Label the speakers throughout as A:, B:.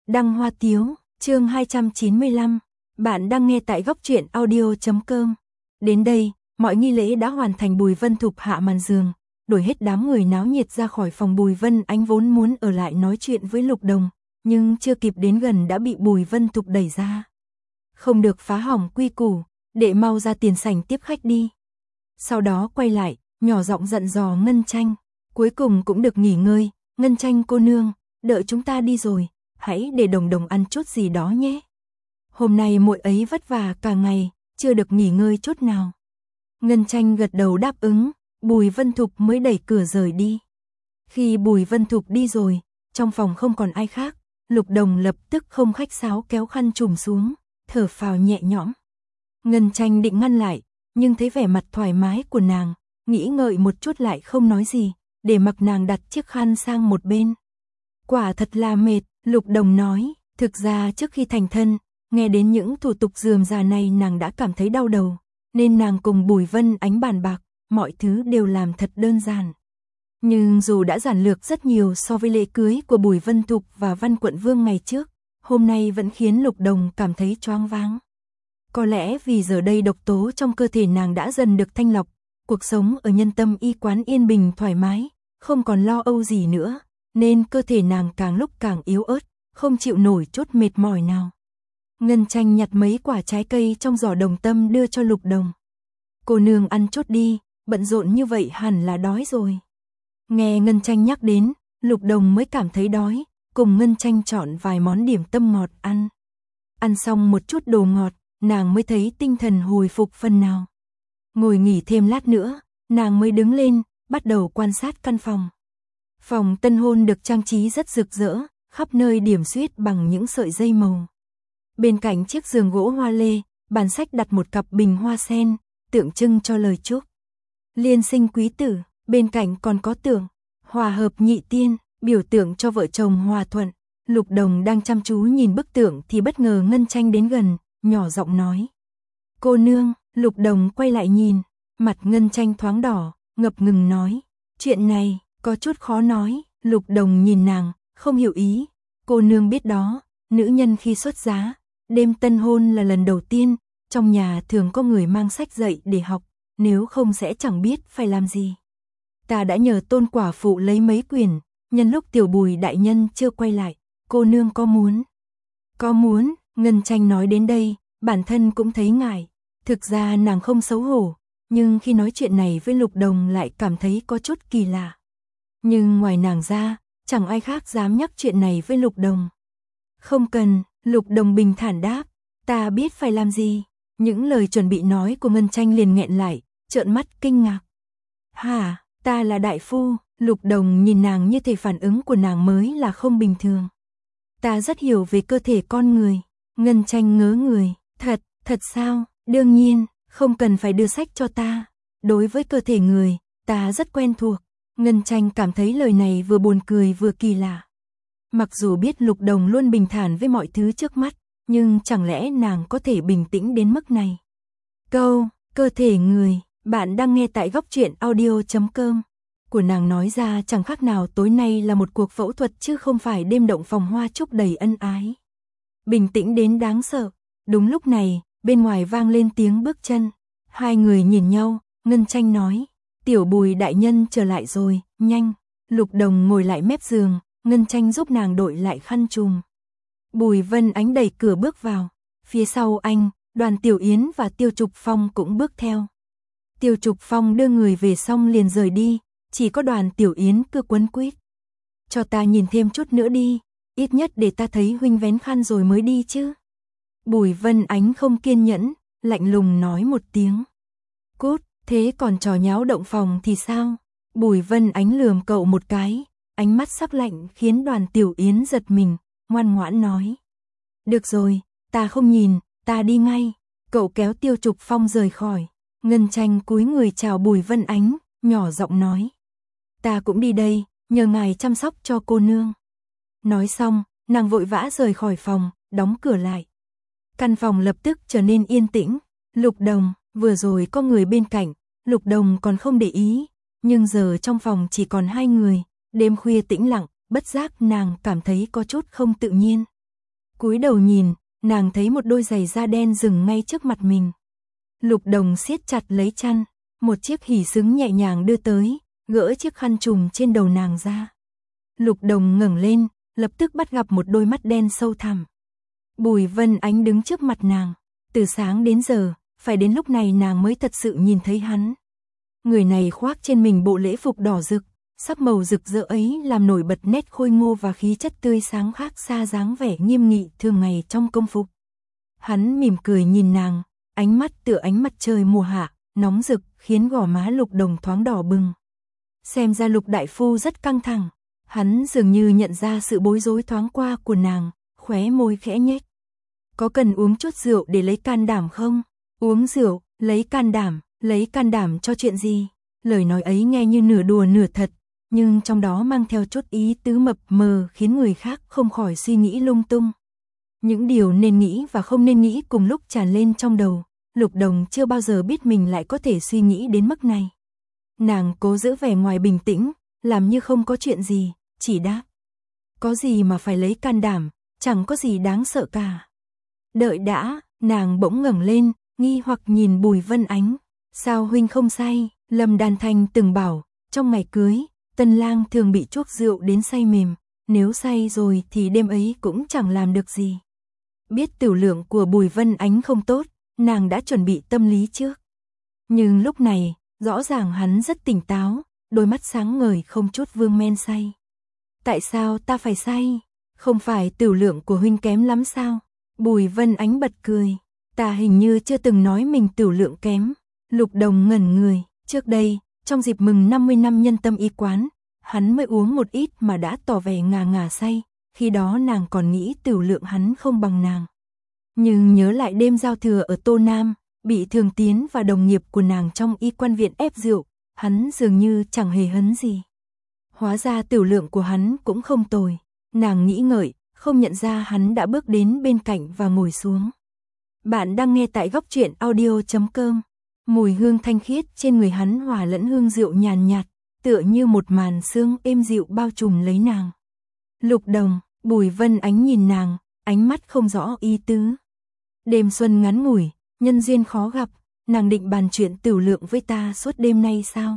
A: Đăng Hoa Tiếu, chương 295. Bạn đang nghe tại góc truyện audio.com. Đến đây, mọi nghi lễ đã hoàn thành. Bùi Vân Thục hạ màn giường, đuổi hết đám người náo nhiệt ra khỏi phòng. Bùi Vân Ánh vốn muốn ở lại nói chuyện với Lục Đồng, nhưng chưa kịp đến gần đã bị Bùi Vân Thục đẩy ra. Không được phá hỏng quy củ, đệ mau ra tiền sảnh tiếp khách đi. Sau đó quay lại, nhỏ giọng dặn dò Ngân Tranh, cuối cùng cũng được nghỉ ngơi. Ngân Tranh cô nương, đợi chúng ta đi rồi, hãy để Đồng Đồng ăn chút gì đó nhé. Hôm nay muội ấy vất vả cả ngày, chưa được nghỉ ngơi chút nào. Ngân Tranh gật đầu đáp ứng, Bùi Vân Thục mới đẩy cửa rời đi. Khi Bùi Vân Thục đi rồi, trong phòng không còn ai khác, Lục Đồng lập tức không khách sáo kéo khăn trùm xuống, thở phào nhẹ nhõm. Ngân Tranh định ngăn lại, nhưng thấy vẻ mặt thoải mái của nàng, nghĩ ngợi một chút lại không nói gì, để mặc nàng đặt chiếc khăn sang một bên. Quả thật là mệt, Lục Đồng nói, thực ra trước khi thành thân, nghe đến những thủ tục rườm rà này nàng đã cảm thấy đau đầu, nên nàng cùng Bùi Vân Ánh bàn bạc, mọi thứ đều làm thật đơn giản. Nhưng dù đã giản lược rất nhiều so với lễ cưới của Bùi Vân Thục và Văn Quận Vương ngày trước, hôm nay vẫn khiến Lục Đồng cảm thấy choáng váng. Có lẽ vì giờ đây độc tố trong cơ thể nàng đã dần được thanh lọc, cuộc sống ở Nhân Tâm y quán yên bình thoải mái, không còn lo âu gì nữa, nên cơ thể nàng càng lúc càng yếu ớt, không chịu nổi chút mệt mỏi nào. Ngân Tranh nhặt mấy quả trái cây trong giỏ Đồng Tâm đưa cho Lục Đồng. Cô nương ăn chút đi, bận rộn như vậy hẳn là đói rồi. Nghe Ngân Tranh nhắc đến, Lục Đồng mới cảm thấy đói, cùng Ngân Tranh chọn vài món điểm tâm ngọt ăn. Ăn xong một chút đồ ngọt, nàng mới thấy tinh thần hồi phục phần nào. Ngồi nghỉ thêm lát nữa, nàng mới đứng lên, bắt đầu quan sát căn phòng. Phòng tân hôn được trang trí rất rực rỡ, khắp nơi điểm xuyết bằng những sợi dây màu. Bên cạnh chiếc giường gỗ hoa lê, bàn sách đặt một cặp bình hoa sen, tượng trưng cho lời chúc liên sinh quý tử. Bên cạnh còn có tượng hòa hợp nhị tiên, biểu tượng cho vợ chồng hòa thuận. Lục Đồng đang chăm chú nhìn bức tượng thì bất ngờ Ngân Tranh đến gần, nhỏ giọng nói: cô nương. Lục Đồng quay lại nhìn, mặt Ngân Tranh thoáng đỏ, ngập ngừng nói: chuyện này có chút khó nói. Lục Đồng nhìn nàng, không hiểu ý. Cô nương biết đó, nữ nhân khi xuất giá, đêm tân hôn là lần đầu tiên, trong nhà thường có người mang sách dạy để học, nếu không sẽ chẳng biết phải làm gì. Ta đã nhờ Tôn quả phụ lấy mấy quyển, nhân lúc tiểu Bùi đại nhân chưa quay lại, cô nương có muốn? Có muốn. Ngân Tranh nói đến đây, bản thân cũng thấy ngại. Thực ra nàng không xấu hổ, nhưng khi nói chuyện này với Lục Đồng lại cảm thấy có chút kỳ lạ. Nhưng ngoài nàng ra, chẳng ai khác dám nhắc chuyện này với Lục Đồng. Không cần. Lục Đồng bình thản đáp, ta biết phải làm gì. Những lời chuẩn bị nói của Ngân Tranh liền nghẹn lại, trợn mắt kinh ngạc. Hả, ta là đại phu. Lục Đồng nhìn nàng như thể phản ứng của nàng mới là không bình thường. Ta rất hiểu về cơ thể con người. Ngân Tranh ngớ người, thật sao? Đương nhiên, không cần phải đưa sách cho ta. Đối với cơ thể người, ta rất quen thuộc. Ngân Tranh cảm thấy lời này vừa buồn cười vừa kỳ lạ. Mặc dù biết Lục Đồng luôn bình thản với mọi thứ trước mắt, nhưng chẳng lẽ nàng có thể bình tĩnh đến mức này? Câu, cơ thể người, bạn đang nghe tại góc truyện audio.com. Của nàng nói ra chẳng khác nào tối nay là một cuộc phẫu thuật chứ không phải đêm động phòng hoa chúc đầy ân ái. Bình tĩnh đến đáng sợ. Đúng lúc này, bên ngoài vang lên tiếng bước chân. Hai người nhìn nhau, Ngân Tranh nói: tiểu Bùi đại nhân trở lại rồi, nhanh. Lục Đồng ngồi lại mép giường, Ngân Tranh giúp nàng đội lại khăn trùm. Bùi Vân Ánh đẩy cửa bước vào. Phía sau anh, Đoàn Tiểu Yến và Tiêu Trục Phong cũng bước theo. Tiêu Trục Phong đưa người về xong liền rời đi, chỉ có Đoàn Tiểu Yến cứ quấn quýt. Cho ta nhìn thêm chút nữa đi, ít nhất để ta thấy huynh vén khăn rồi mới đi chứ. Bùi Vân Ánh không kiên nhẫn, lạnh lùng nói một tiếng. Cút, thế còn trò nháo động phòng thì sao? Bùi Vân Ánh lườm cậu một cái, ánh mắt sắc lạnh khiến Đoàn Tiểu Yến giật mình, ngoan ngoãn nói: được rồi, ta không nhìn, ta đi ngay. Cậu kéo Tiêu Trục Phong rời khỏi. Ngân Tranh cúi người chào Bùi Vân Ánh, nhỏ giọng nói: ta cũng đi đây, nhờ ngài chăm sóc cho cô nương. Nói xong, nàng vội vã rời khỏi phòng, đóng cửa lại. Căn phòng lập tức trở nên yên tĩnh. Lục Đồng, vừa rồi có người bên cạnh, Lục Đồng còn không để ý, nhưng giờ trong phòng chỉ còn hai người, đêm khuya tĩnh lặng, bất giác nàng cảm thấy có chút không tự nhiên. Cúi đầu nhìn, nàng thấy một đôi giày da đen dừng ngay trước mặt mình. Lục Đồng siết chặt lấy chăn, một chiếc hỉ xứng nhẹ nhàng đưa tới, gỡ chiếc khăn trùm trên đầu nàng ra. Lục Đồng ngẩng lên, lập tức bắt gặp một đôi mắt đen sâu thẳm. Bùi Vân Ánh đứng trước mặt nàng, từ sáng đến giờ, phải đến lúc này nàng mới thật sự nhìn thấy hắn. Người này khoác trên mình bộ lễ phục đỏ rực, sắc màu rực rỡ ấy làm nổi bật nét khôi ngô và khí chất tươi sáng khác xa dáng vẻ nghiêm nghị thường ngày trong công phục. Hắn mỉm cười nhìn nàng, ánh mắt tựa ánh mặt trời mùa hạ, nóng rực, khiến gò má Lục Đồng thoáng đỏ bừng. Xem ra Lục đại phu rất căng thẳng, hắn dường như nhận ra sự bối rối thoáng qua của nàng, khóe môi khẽ nhếch. Có cần uống chút rượu để lấy can đảm không? Uống rượu, lấy can đảm cho chuyện gì? Lời nói ấy nghe như nửa đùa nửa thật, nhưng trong đó mang theo chút ý tứ mập mờ khiến người khác không khỏi suy nghĩ lung tung. Những điều nên nghĩ và không nên nghĩ cùng lúc tràn lên trong đầu, Lục Đồng chưa bao giờ biết mình lại có thể suy nghĩ đến mức này. Nàng cố giữ vẻ ngoài bình tĩnh, làm như không có chuyện gì, chỉ đáp. Có gì mà phải lấy can đảm, chẳng có gì đáng sợ cả. Đợi đã, nàng bỗng ngẩng lên, nghi hoặc nhìn Bùi Vân Ánh. Sao huynh không say? Lâm Đan Thanh từng bảo, trong ngày cưới, tân lang thường bị chuốc rượu đến say mềm, nếu say rồi thì đêm ấy cũng chẳng làm được gì. Biết tiểu lượng của Bùi Vân Ánh không tốt, nàng đã chuẩn bị tâm lý trước. Nhưng lúc này, rõ ràng hắn rất tỉnh táo, đôi mắt sáng ngời không chút vương men say. Tại sao ta phải say? Không phải tiểu lượng của huynh kém lắm sao? Bùi Vân Ánh bật cười. Ta hình như chưa từng nói mình tiểu lượng kém. Lục Đồng ngẩn người. Trước đây, trong dịp mừng 50 năm nhân tâm y quán, hắn mới uống một ít mà đã tỏ vẻ ngà ngà say. Khi đó nàng còn nghĩ tiểu lượng hắn không bằng nàng. Nhưng nhớ lại đêm giao thừa ở Tô Nam, bị Thường Tiến và đồng nghiệp của nàng trong y quan viện ép rượu, hắn dường như chẳng hề hấn gì. Hóa ra tiểu lượng của hắn cũng không tồi. Nàng nghĩ ngợi, không nhận ra hắn đã bước đến bên cạnh và ngồi xuống. Bạn đang nghe tại góc truyện audio.com. Mùi hương thanh khiết trên người hắn hòa lẫn hương rượu nhàn nhạt, tựa như một màn sương êm dịu bao trùm lấy nàng. Lục Đồng, Bùi Vân Ánh nhìn nàng, ánh mắt không rõ ý tứ. Đêm xuân ngắn ngủi, nhân duyên khó gặp, nàng định bàn chuyện tiểu lượng với ta suốt đêm nay sao?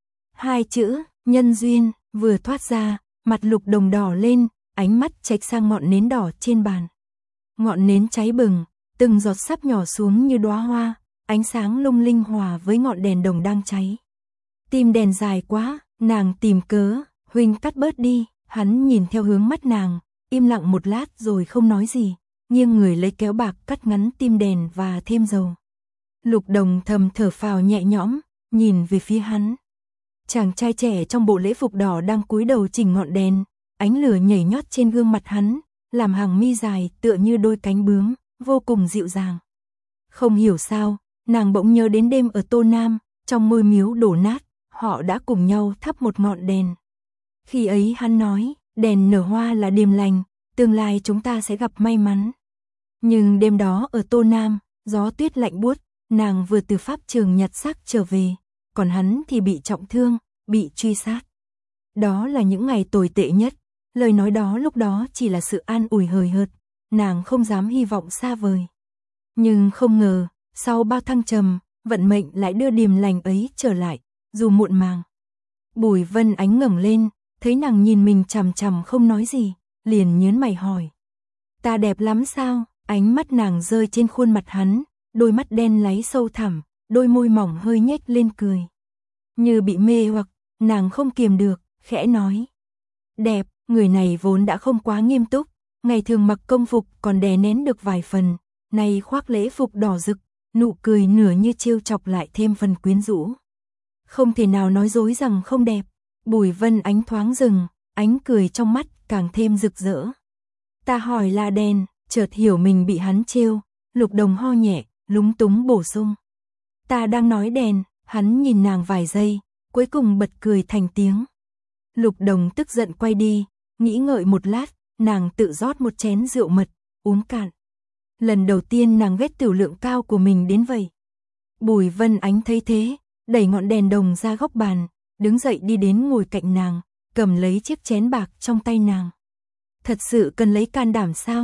A: Hai chữ, nhân duyên, vừa thoát ra, mặt Lục Đồng đỏ lên, ánh mắt chệch sang ngọn nến đỏ trên bàn. Ngọn nến cháy bừng, từng giọt sắp nhỏ xuống như đóa hoa, ánh sáng lung linh hòa với ngọn đèn đồng đang cháy. Tim đèn dài quá, nàng tìm cớ, huynh cắt bớt đi. Hắn nhìn theo hướng mắt nàng, im lặng một lát rồi không nói gì, nghiêng người lấy kéo bạc cắt ngắn tim đèn và thêm dầu. Lục Đồng thầm thở phào nhẹ nhõm, nhìn về phía hắn. Chàng trai trẻ trong bộ lễ phục đỏ đang cúi đầu chỉnh ngọn đèn, ánh lửa nhảy nhót trên gương mặt hắn, làm hàng mi dài tựa như đôi cánh bướm, vô cùng dịu dàng. Không hiểu sao, nàng bỗng nhớ đến đêm ở Tô Nam, trong ngôi miếu đổ nát, họ đã cùng nhau thắp một ngọn đèn. Khi ấy hắn nói, đèn nở hoa là điềm lành, tương lai chúng ta sẽ gặp may mắn. Nhưng đêm đó ở Tô Nam, gió tuyết lạnh buốt, nàng vừa từ pháp trường nhặt xác trở về, còn hắn thì bị trọng thương, bị truy sát. Đó là những ngày tồi tệ nhất, lời nói đó lúc đó chỉ là sự an ủi hời hợt, nàng không dám hy vọng xa vời. Nhưng không ngờ, sau bao thăng trầm, vận mệnh lại đưa điềm lành ấy trở lại, dù muộn màng. Bùi Vân Ánh ngẩng lên, thấy nàng nhìn mình chằm chằm không nói gì, liền nhớn mày hỏi. Ta đẹp lắm sao? Ánh mắt nàng rơi trên khuôn mặt hắn, đôi mắt đen láy sâu thẳm, đôi môi mỏng hơi nhếch lên cười. Như bị mê hoặc, nàng không kiềm được, khẽ nói. Đẹp, người này vốn đã không quá nghiêm túc, ngày thường mặc công phục còn đè nén được vài phần, nay khoác lễ phục đỏ rực, nụ cười nửa như trêu chọc lại thêm phần quyến rũ. Không thể nào nói dối rằng không đẹp. Bùi Vân Ánh thoáng dừng, ánh cười trong mắt càng thêm rực rỡ. Ta hỏi là đèn, chợt hiểu mình bị hắn trêu, Lục Đồng ho nhẹ, lúng túng bổ sung. Ta đang nói đèn, hắn nhìn nàng vài giây, cuối cùng bật cười thành tiếng. Lục Đồng tức giận quay đi, nghĩ ngợi một lát, nàng tự rót một chén rượu mật, uống cạn. Lần đầu tiên nàng ghét tiểu lượng cao của mình đến vậy. Bùi Vân Ánh thấy thế, đẩy ngọn đèn đồng ra góc bàn, đứng dậy đi đến ngồi cạnh nàng, cầm lấy chiếc chén bạc trong tay nàng. Thật sự cần lấy can đảm sao?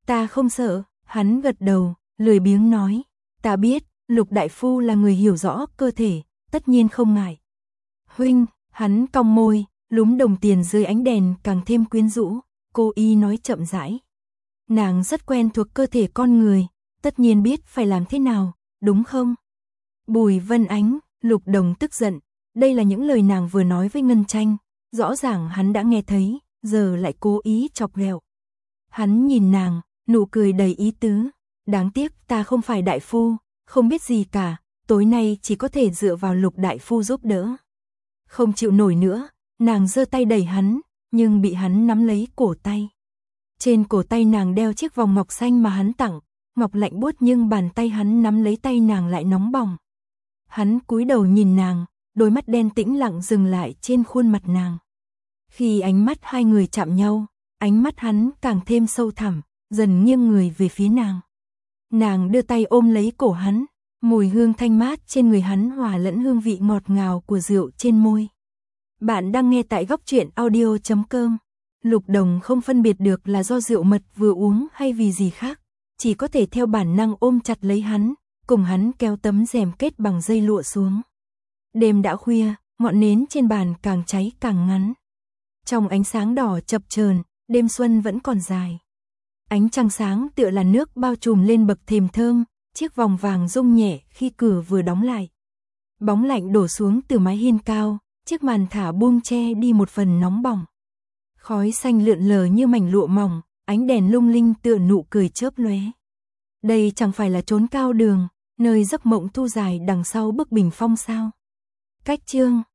A: Ta không sợ, hắn gật đầu, lười biếng nói. Ta biết, Lục đại phu là người hiểu rõ cơ thể, tất nhiên không ngại. Huynh, hắn cong môi, lúm đồng tiền dưới ánh đèn càng thêm quyến rũ, cô y nói chậm rãi. Nàng rất quen thuộc cơ thể con người, tất nhiên biết phải làm thế nào, đúng không? Bùi Vân Ánh, Lục Đồng tức giận, đây là những lời nàng vừa nói với Ngân Tranh, rõ ràng hắn đã nghe thấy, giờ lại cố ý chọc ghẹo. Hắn nhìn nàng, nụ cười đầy ý tứ, đáng tiếc ta không phải đại phu, không biết gì cả, tối nay chỉ có thể dựa vào Lục đại phu giúp đỡ. Không chịu nổi nữa, nàng giơ tay đẩy hắn, nhưng bị hắn nắm lấy cổ tay. Trên cổ tay nàng đeo chiếc vòng ngọc xanh mà hắn tặng, ngọc lạnh buốt nhưng bàn tay hắn nắm lấy tay nàng lại nóng bỏng. Hắn cúi đầu nhìn nàng, đôi mắt đen tĩnh lặng dừng lại trên khuôn mặt nàng. Khi ánh mắt hai người chạm nhau, ánh mắt hắn càng thêm sâu thẳm, dần nghiêng người về phía nàng. Nàng đưa tay ôm lấy cổ hắn, mùi hương thanh mát trên người hắn hòa lẫn hương vị ngọt ngào của rượu trên môi. Bạn đang nghe tại góc truyện audio.com. Lục Đồng không phân biệt được là do rượu mật vừa uống hay vì gì khác, chỉ có thể theo bản năng ôm chặt lấy hắn, cùng hắn kéo tấm rèm kết bằng dây lụa xuống. Đêm đã khuya, ngọn nến trên bàn càng cháy càng ngắn. Trong ánh sáng đỏ chập chờn, đêm xuân vẫn còn dài. Ánh trăng sáng tựa là nước bao trùm lên bậc thềm thơm, chiếc vòng vàng rung nhẹ khi cửa vừa đóng lại. Bóng lạnh đổ xuống từ mái hiên cao, chiếc màn thả buông che đi một phần nóng bỏng. Khói xanh lượn lờ như mảnh lụa mỏng, ánh đèn lung linh tựa nụ cười chớp lóe. Đây chẳng phải là chốn cao đường, nơi giấc mộng thu dài đằng sau bức bình phong sao? Cách chương